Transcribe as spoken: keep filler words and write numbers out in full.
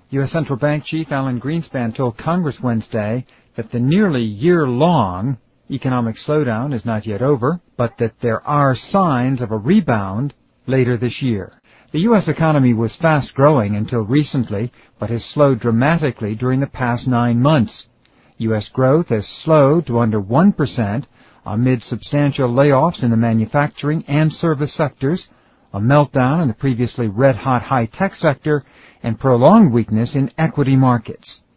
U S. Central Bank Chief Alan Greenspan told Congress Wednesday that the nearly year-long economic slowdown is not yet over, but that there are signs of a rebound later this year. The U S economy was fast-growing until recently, but has slowed dramatically during the past nine months. U S growth has slowed to under one percent amid substantial layoffs in the manufacturing and service sectors, a meltdown in the previously red-hot high-tech sector, and prolonged weakness in equity markets.